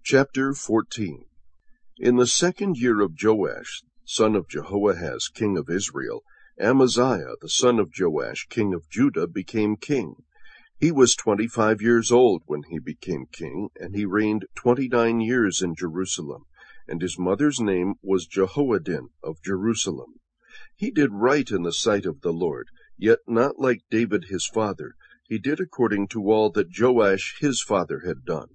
Chapter 14. In the 2nd year of Joash, son of Jehoahaz, king of Israel, Amaziah, the son of Joash, king of Judah, became king. He was 25 years old when he became king, and he reigned 29 years in Jerusalem, and his mother's name was Jehoaddin of Jerusalem. He did right in the sight of the Lord, yet not like David his father. He did according to all that Joash his father had done.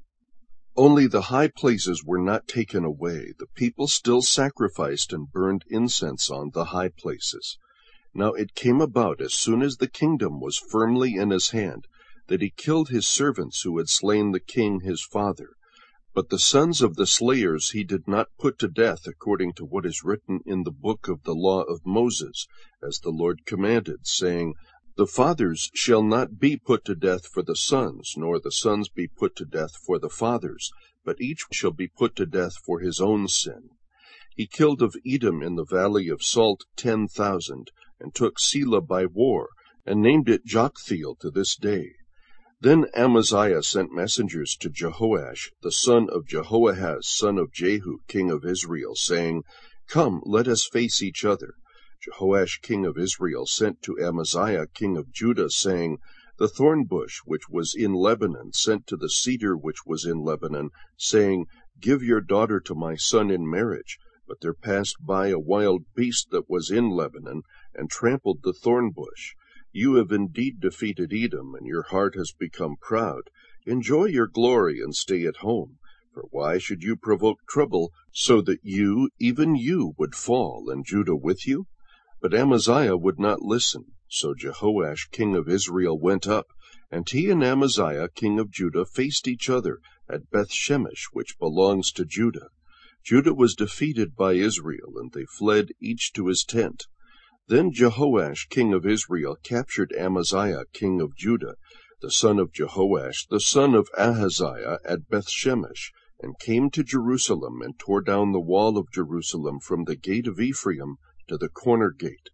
Only the high places were not taken away. The people still sacrificed and burned incense on the high places. Now it came about, as soon as the kingdom was firmly in his hand, that he killed his servants who had slain the king his father. But the sons of the slayers he did not put to death according to what is written in the book of the law of Moses, as the Lord commanded, saying, The fathers shall not be put to death for the sons, nor the sons be put to death for the fathers, but each shall be put to death for his own sin. He killed of Edom in the valley of Salt 10,000, and took Selah by war, and named it Joktheel to this day. Then Amaziah sent messengers to Jehoash, the son of Jehoahaz, son of Jehu, king of Israel, saying, Come, let us face each other. Jehoash king of Israel sent to Amaziah king of Judah, saying, The thorn bush which was in Lebanon sent to the cedar which was in Lebanon, saying, Give your daughter to my son in marriage. But there passed by a wild beast that was in Lebanon, and trampled the thorn bush. You have indeed defeated Edom, and your heart has become proud. Enjoy your glory and stay at home. For why should you provoke trouble, so that you, even you, would fall, and Judah with you? But Amaziah would not listen. So Jehoash king of Israel went up, and he and Amaziah king of Judah faced each other at Bethshemesh, which belongs to Judah. Judah was defeated by Israel, and they fled each to his tent. Then Jehoash king of Israel captured Amaziah king of Judah, the son of Jehoash, the son of Ahaziah, at Bethshemesh, and came to Jerusalem, and tore down the wall of Jerusalem from the gate of Ephraim to the corner gate,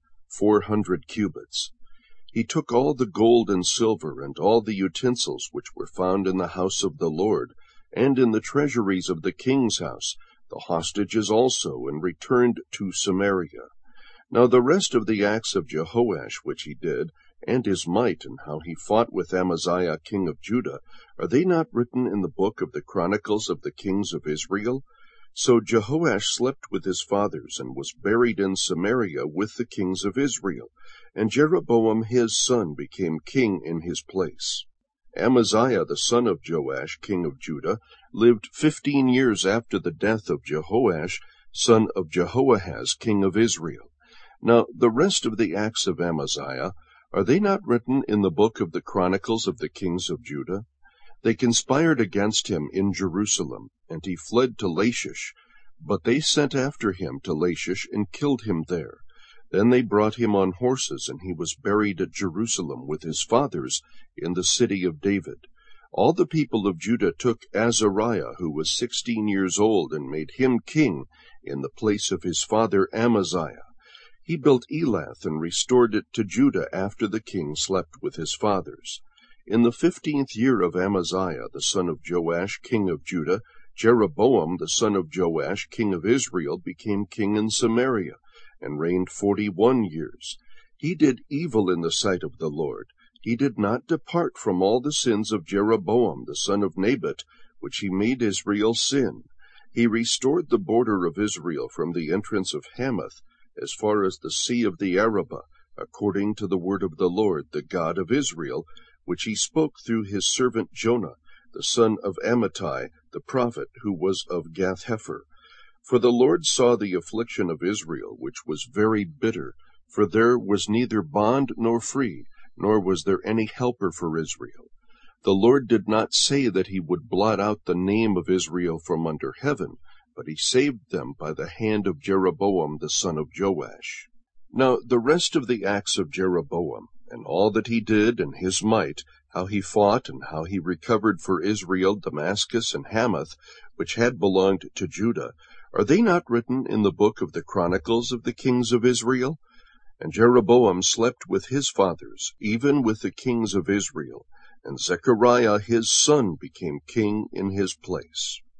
400 cubits. He took all the gold and silver, and all the utensils which were found in the house of the Lord, and in the treasuries of the king's house, the hostages also, and returned to Samaria. Now the rest of the acts of Jehoash which he did, and his might, and how he fought with Amaziah king of Judah, are they not written in the book of the Chronicles of the kings of Israel? So Jehoash slept with his fathers, and was buried in Samaria with the kings of Israel, and Jeroboam his son became king in his place. Amaziah the son of Joash king of Judah lived 15 years after the death of Jehoash son of Jehoahaz king of Israel. Now the rest of the acts of Amaziah, are they not written in the book of the Chronicles of the kings of Judah? They conspired against him in Jerusalem, and he fled to Lachish. But they sent after him to Lachish, and killed him there. Then they brought him on horses, and he was buried at Jerusalem with his fathers in the city of David. All the people of Judah took Azariah, who was 16 years old, and made him king in the place of his father Amaziah. He built Elath, and restored it to Judah after the king slept with his fathers. In the 15th year of Amaziah the son of Joash king of Judah, Jeroboam the son of Joash king of Israel became king in Samaria, and reigned 41 years. He did evil in the sight of the Lord. He did not depart from all the sins of Jeroboam the son of Nebat, which he made Israel sin. He restored the border of Israel from the entrance of Hamath, as far as the sea of the Arabah, according to the word of the Lord, the God of Israel, which he spoke through his servant Jonah, the son of Amittai, the prophet, who was of Gath-hepher. For the Lord saw the affliction of Israel, which was very bitter, for there was neither bond nor free, nor was there any helper for Israel. The Lord did not say that he would blot out the name of Israel from under heaven, but he saved them by the hand of Jeroboam the son of Joash. Now the rest of the acts of Jeroboam, and all that he did, and his might, how he fought, and how he recovered for Israel Damascus and Hamath, which had belonged to Judah, are they not written in the book of the Chronicles of the kings of Israel? And Jeroboam slept with his fathers, even with the kings of Israel, and Zechariah his son became king in his place.